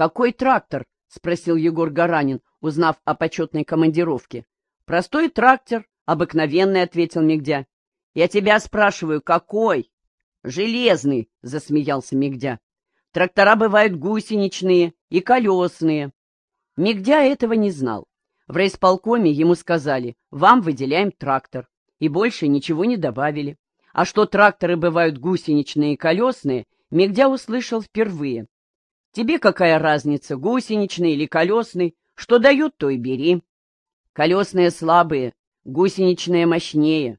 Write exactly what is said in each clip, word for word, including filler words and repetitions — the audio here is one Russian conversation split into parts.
Какой трактор? — спросил Егор Гаранин, узнав о почетной командировке. — Простой трактор, обыкновенный, — ответил Мигдя. — Я тебя спрашиваю, какой? — Железный, — засмеялся Мигдя. — Трактора бывают гусеничные и колесные. Мигдя этого не знал. В райисполкоме ему сказали: вам выделяем трактор, и больше ничего не добавили. А что тракторы бывают гусеничные и колесные, Мигдя услышал впервые. Тебе какая разница, гусеничный или колесный? Что дают, то и бери. Колесные слабые, гусеничные мощнее.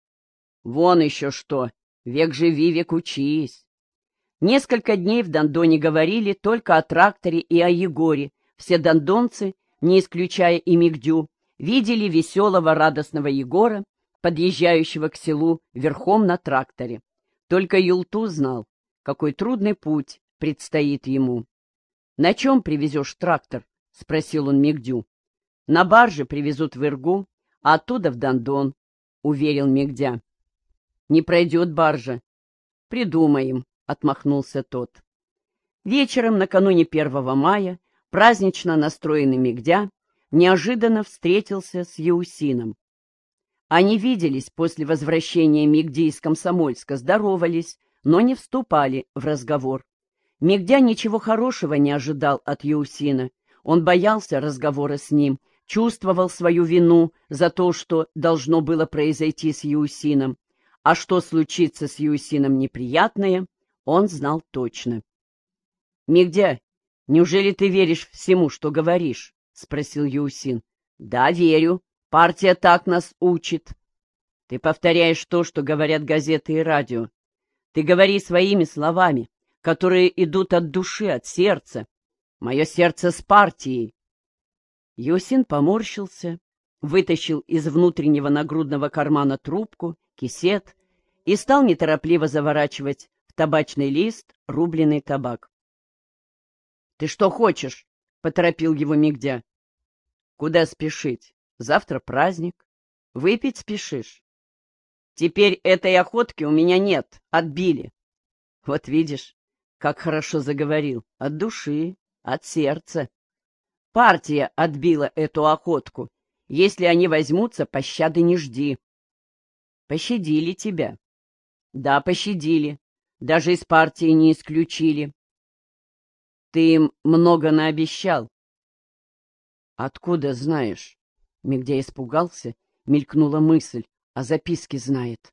Вон еще что, век живи, век учись. Несколько дней в Дондоне говорили только о тракторе и о Егоре. Все дондонцы, не исключая и Мигдю, видели веселого, радостного Егора, подъезжающего к селу верхом на тракторе. Только Юлту знал, какой трудный путь предстоит ему. — На чем привезешь трактор? — спросил он Мигдю. — На барже привезут в Иргу, а оттуда в Дондон, — уверил Мигдя. — Не пройдет баржа. — Придумаем, — отмахнулся тот. Вечером, накануне первого мая, празднично настроенный Мигдя неожиданно встретился с Еусином. Они виделись после возвращения Мигди из Комсомольска, здоровались, но не вступали в разговор. Мигдя ничего хорошего не ожидал от Еусина. Он боялся разговора с ним, чувствовал свою вину за то, что должно было произойти с Еусином. А что случится с Еусином неприятное, он знал точно. — Мигдя, неужели ты веришь всему, что говоришь? — спросил Еусин. — Да, верю. Партия так нас учит. Ты повторяешь то, что говорят газеты и радио. Ты говори своими словами, которые идут от души, от сердца. Мое сердце с партией. Еусин поморщился, вытащил из внутреннего нагрудного кармана трубку, кисет и стал неторопливо заворачивать в табачный лист рубленый табак. — Ты что хочешь? — поторопил его Мигдя. — Куда спешить? Завтра праздник. Выпить спешишь? Теперь этой охотки у меня нет, отбили. Вот видишь, как хорошо заговорил. От души, от сердца. Партия отбила эту охотку. Если они возьмутся, пощады не жди. Пощадили тебя. Да, пощадили. Даже из партии не исключили. Ты им много наобещал. Откуда знаешь? Мигдя испугался, мелькнула мысль, а записки знает.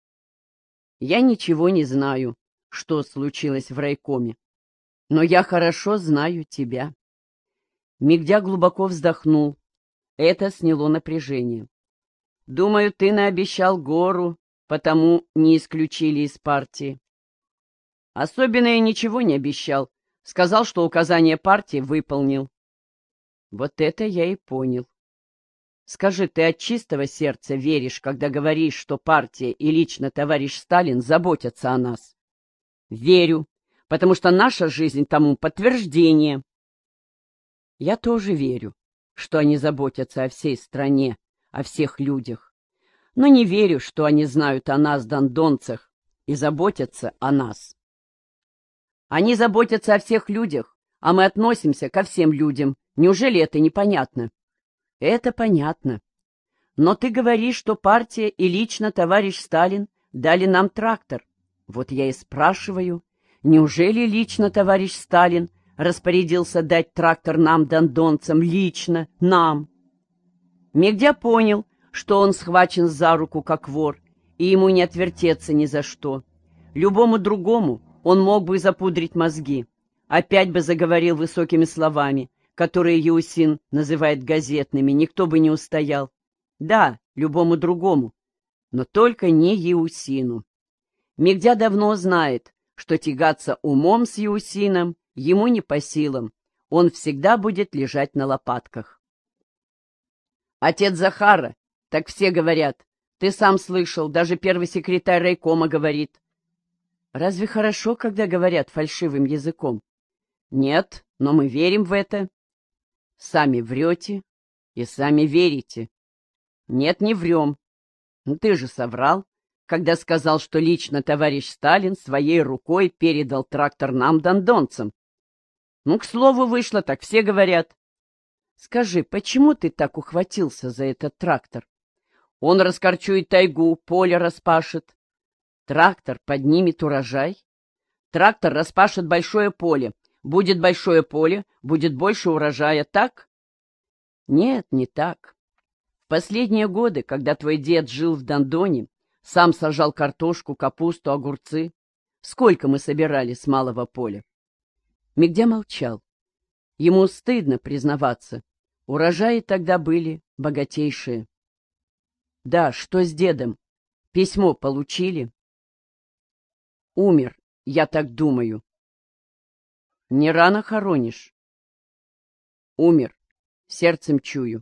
Я ничего не знаю, что случилось в райкоме, но я хорошо знаю тебя. Мигдя глубоко вздохнул. Это сняло напряжение. Думаю, ты наобещал гору, потому не исключили из партии. Особенно я ничего не обещал. Сказал, что указание партии выполнил. Вот это я и понял. Скажи, ты от чистого сердца веришь, когда говоришь, что партия и лично товарищ Сталин заботятся о нас? Верю, потому что наша жизнь тому подтверждение. Я тоже верю, что они заботятся о всей стране, о всех людях. Но не верю, что они знают о нас, дондонцах, и заботятся о нас. Они заботятся о всех людях, а мы относимся ко всем людям. Неужели это непонятно? Это понятно. Но ты говоришь, что партия и лично товарищ Сталин дали нам трактор. Вот я и спрашиваю, неужели лично товарищ Сталин распорядился дать трактор нам, дондонцам, лично, нам? Мигдя понял, что он схвачен за руку как вор, и ему не отвертеться ни за что. Любому другому он мог бы запудрить мозги, опять бы заговорил высокими словами, которые Еусин называет газетными, никто бы не устоял. Да, любому другому, но только не Еусину. Мигдя давно знает, что тягаться умом с Еусином ему не по силам, он всегда будет лежать на лопатках. Отец Захара, так все говорят, ты сам слышал, даже первый секретарь райкома говорит. Разве хорошо, когда говорят фальшивым языком? Нет, но мы верим в это. Сами врете и сами верите. Нет, не врем. Ну, ты же соврал, когда сказал, что лично товарищ Сталин своей рукой передал трактор нам, дондонцам. Ну, к слову, вышло, так все говорят. Скажи, почему ты так ухватился за этот трактор? Он раскорчует тайгу, поле распашет. Трактор поднимет урожай. Трактор распашет большое поле. Будет большое поле, будет больше урожая, так? Нет, не так. В последние годы, когда твой дед жил в Дондоне, сам сажал картошку, капусту, огурцы. Сколько мы собирали с малого поля? Мигдя молчал. Ему стыдно признаваться. Урожаи тогда были богатейшие. Да, что с дедом? Письмо получили? Умер, я так думаю. Не рано хоронишь? Умер, сердцем чую.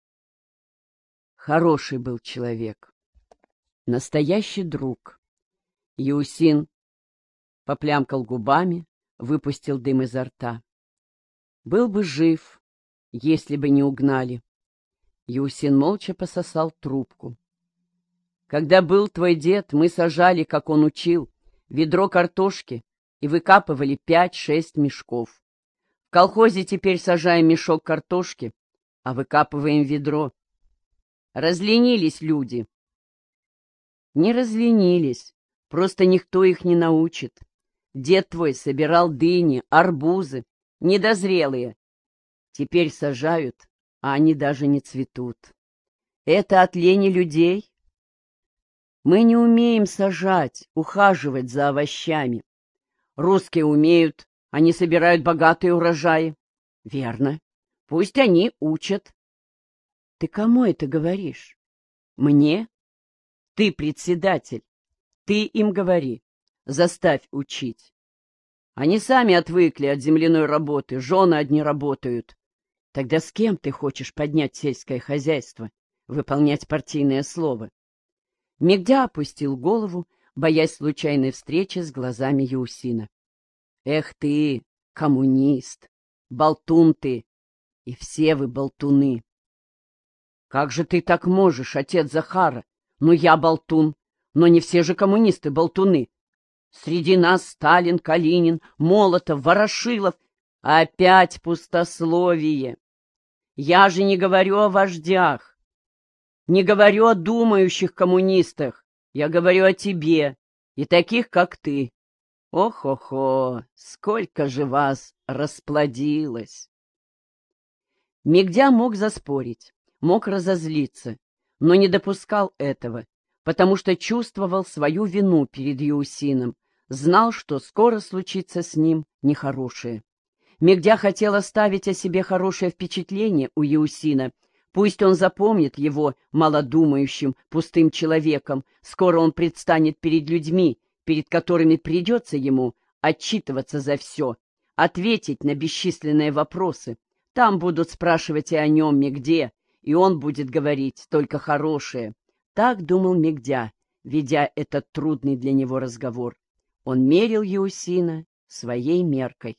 Хороший был человек. Настоящий друг. Еусин поплямкал губами, выпустил дым изо рта. Был бы жив, если бы не угнали. Еусин молча пососал трубку. Когда был твой дед, мы сажали, как он учил, ведро картошки и выкапывали пять-шесть мешков. В колхозе теперь сажаем мешок картошки, а выкапываем ведро. Разленились люди. Не разленились, просто никто их не научит. Дед твой собирал дыни, арбузы, недозрелые. Теперь сажают, а они даже не цветут. Это от лени людей? Мы не умеем сажать, ухаживать за овощами. Русские умеют, они собирают богатые урожаи. Верно, пусть они учат. Ты кому это говоришь? Мне? Ты председатель. Ты им говори. Заставь учить. Они сами отвыкли от земляной работы, жены одни работают. Тогда с кем ты хочешь поднять сельское хозяйство, выполнять партийное слово? Мигдя опустил голову, боясь случайной встречи с глазами Еусина. Эх ты, коммунист, болтун ты, и все вы болтуны. Как же ты так можешь, отец Захара? Ну, я болтун, но не все же коммунисты болтуны. Среди нас Сталин, Калинин, Молотов, Ворошилов. Опять пустословие. Я же не говорю о вождях, не говорю о думающих коммунистах. Я говорю о тебе и таких, как ты. Ох-охо, сколько же вас расплодилось! Мигдя мог заспорить, мог разозлиться, но не допускал этого, потому что чувствовал свою вину перед Еусином, знал, что скоро случится с ним нехорошее. Мигдя хотел оставить о себе хорошее впечатление у Еусина. Пусть он запомнит его малодумающим, пустым человеком. Скоро он предстанет перед людьми, перед которыми придется ему отчитываться за все, ответить на бесчисленные вопросы. Там будут спрашивать и о нем Мигде, и он будет говорить только хорошее. Так думал Мигдя, ведя этот трудный для него разговор. Он мерил Еусина своей меркой.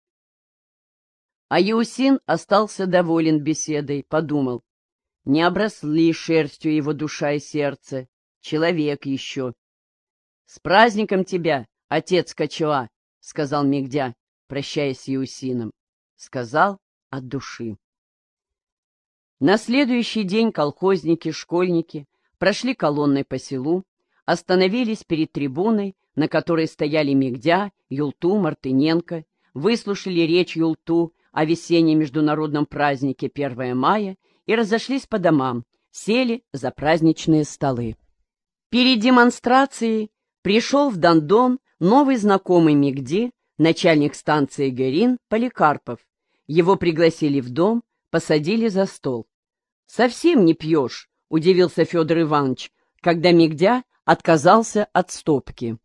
А Еусин остался доволен беседой, подумал. Не обросли шерстью его душа и сердце, человек еще. — С праздником тебя, отец Кочуа, — сказал Мигдя, прощаясь с Еусином. Сказал от души. На следующий день колхозники, школьники прошли колонной по селу, остановились перед трибуной, на которой стояли Мигдя, Юлту, Мартыненко, выслушали речь Юлту о весеннем международном празднике первое мая и разошлись по домам, сели за праздничные столы. Перед демонстрацией пришел в Дондон новый знакомый Мигди, начальник станции Герин Поликарпов. Его пригласили в дом, посадили за стол. «Совсем не пьешь?» — удивился Федор Иванович, когда Мигдя отказался от стопки.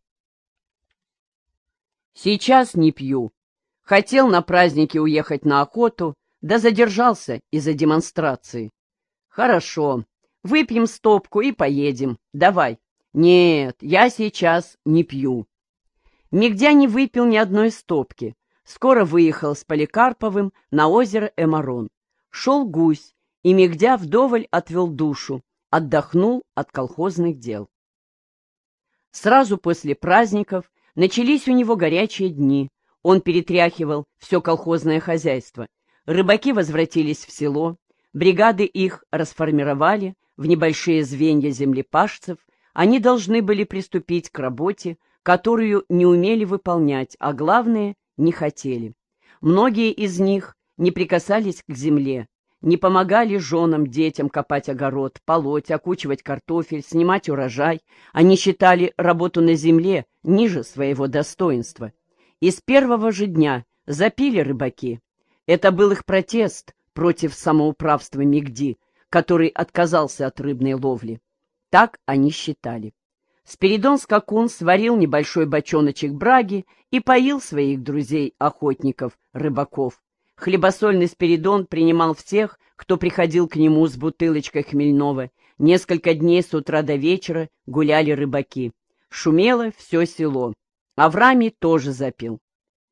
«Сейчас не пью. Хотел на празднике уехать на охоту, да задержался из-за демонстрации. Хорошо, выпьем стопку и поедем. Давай. Нет, я сейчас не пью». Мигдя не выпил ни одной стопки. Скоро выехал с Поликарповым на озеро Эмарон. Шел гусь, и Мигдя вдоволь отвел душу, отдохнул от колхозных дел. Сразу после праздников начались у него горячие дни. Он перетряхивал все колхозное хозяйство. Рыбаки возвратились в село, бригады их расформировали в небольшие звенья землепашцев, они должны были приступить к работе, которую не умели выполнять, а главное, не хотели. Многие из них не прикасались к земле, не помогали женам, детям копать огород, полоть, окучивать картофель, снимать урожай. Они считали работу на земле ниже своего достоинства. И с первого же дня запили рыбаки. Это был их протест против самоуправства Мегди, который отказался от рыбной ловли. Так они считали. Спиридон Скакун сварил небольшой бочоночек браги и поил своих друзей-охотников, рыбаков. Хлебосольный Спиридон принимал всех, кто приходил к нему с бутылочкой хмельного. Несколько дней с утра до вечера гуляли рыбаки. Шумело все село. Аврамий тоже запил.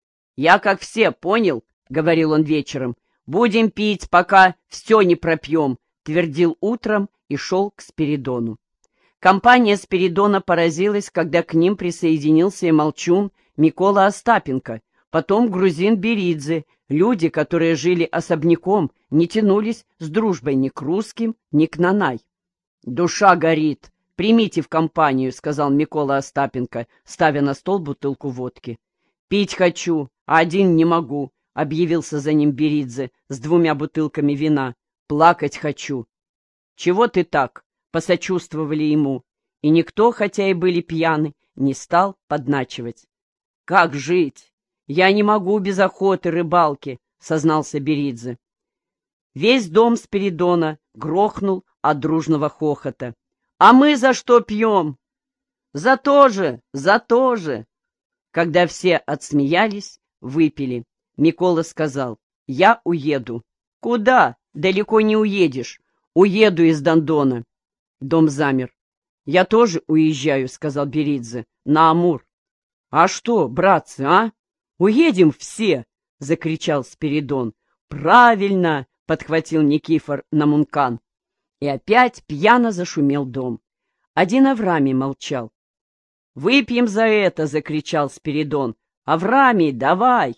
«Я как все, понял?» — говорил он вечером. «Будем пить, пока все не пропьем», — твердил утром и шел к Спиридону. Компания Спиридона поразилась, когда к ним присоединился и молчун Микола Остапенко, потом грузин Беридзе. Люди, которые жили особняком, не тянулись с дружбой ни к русским, ни к Нанай. «Душа горит, примите в компанию», — сказал Микола Остапенко, ставя на стол бутылку водки. «Пить хочу, а один не могу», — объявился за ним Беридзе с двумя бутылками вина. «Плакать хочу». «Чего ты так?» — посочувствовали ему, и никто, хотя и были пьяны, не стал подначивать. «Как жить? Я не могу без охоты, рыбалки», — сознался Беридзе. Весь дом Спиридона грохнул от дружного хохота. «А мы за что пьем?» «За то же, за то же!» Когда все отсмеялись, выпили. Микола сказал: «Я уеду». «Куда? Далеко не уедешь. Уеду из Дондона». Дом замер. «Я тоже уезжаю», — сказал Беридзе, — «на Амур». «А что, братцы, а? Уедем все!» — закричал Спиридон. «Правильно!» — подхватил Никифор Намункан. И опять пьяно зашумел дом. Один Аврамий молчал. «Выпьем за это!» — закричал Спиридон. «Аврамий, давай!»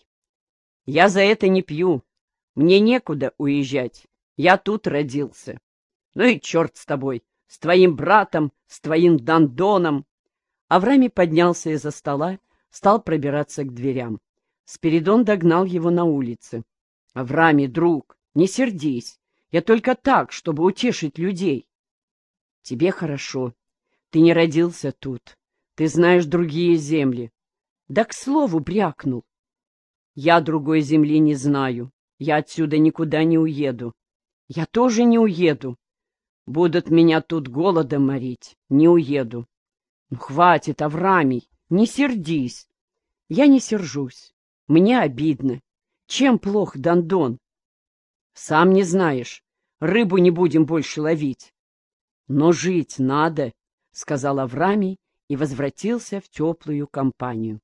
«Я за это не пью. Мне некуда уезжать. Я тут родился». «Ну и черт с тобой, с твоим братом, с твоим Дондоном!» Аврамий поднялся из-за стола, стал пробираться к дверям. Спиридон догнал его на улице. «Аврамий, друг, не сердись. Я только так, чтобы утешить людей». «Тебе хорошо. Ты не родился тут. Ты знаешь другие земли». «Да к слову брякнул». «Я другой земли не знаю. Я отсюда никуда не уеду». «Я тоже не уеду. Будут меня тут голодом морить. Не уеду». «Ну, хватит, Аврамий, не сердись». «Я не сержусь. Мне обидно. Чем плох Дондон?» «Сам не знаешь. Рыбу не будем больше ловить». «Но жить надо», — сказал Аврамий и возвратился в теплую компанию.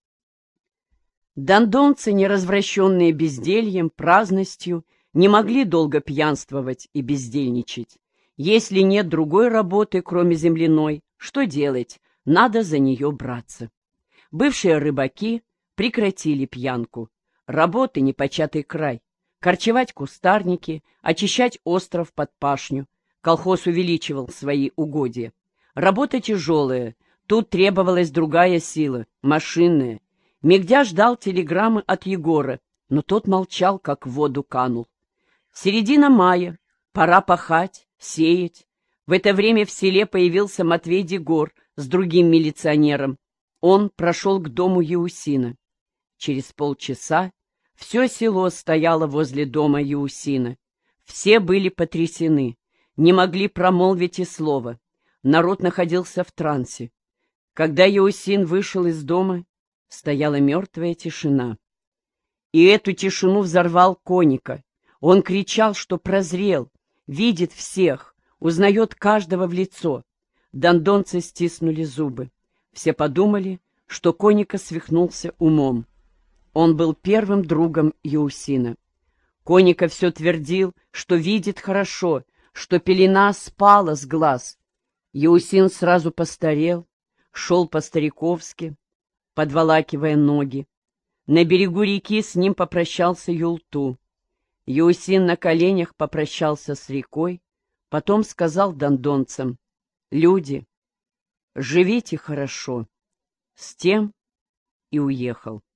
Дондонцы, неразвращенные бездельем, праздностью, не могли долго пьянствовать и бездельничать. Если нет другой работы, кроме земляной, что делать? Надо за нее браться. Бывшие рыбаки прекратили пьянку. Работы непочатый край. Корчевать кустарники, очищать остров под пашню. Колхоз увеличивал свои угодья. Работа тяжелая. Тут требовалась другая сила, машинная. Мегдя ждал телеграммы от Егора, но тот молчал, как в воду канул. Середина мая. Пора пахать, сеять. В это время в селе появился Матвей Дегор с другим милиционером. Он прошел к дому Еусина. Через полчаса все село стояло возле дома Еусина. Все были потрясены, не могли промолвить и слова. Народ находился в трансе. Когда Еусин вышел из дома, стояла мертвая тишина. И эту тишину взорвал Коника. Он кричал, что прозрел, видит всех, узнает каждого в лицо. Дондонцы стиснули зубы. Все подумали, что Коника свихнулся умом. Он был первым другом Еусина. Коника все твердил, что видит хорошо, что пелена спала с глаз. Еусин сразу постарел, шел по-стариковски, подволакивая ноги. На берегу реки с ним попрощался Юлту. Еусин на коленях попрощался с рекой, потом сказал дондонцам: «Люди, живите хорошо». С тем и уехал.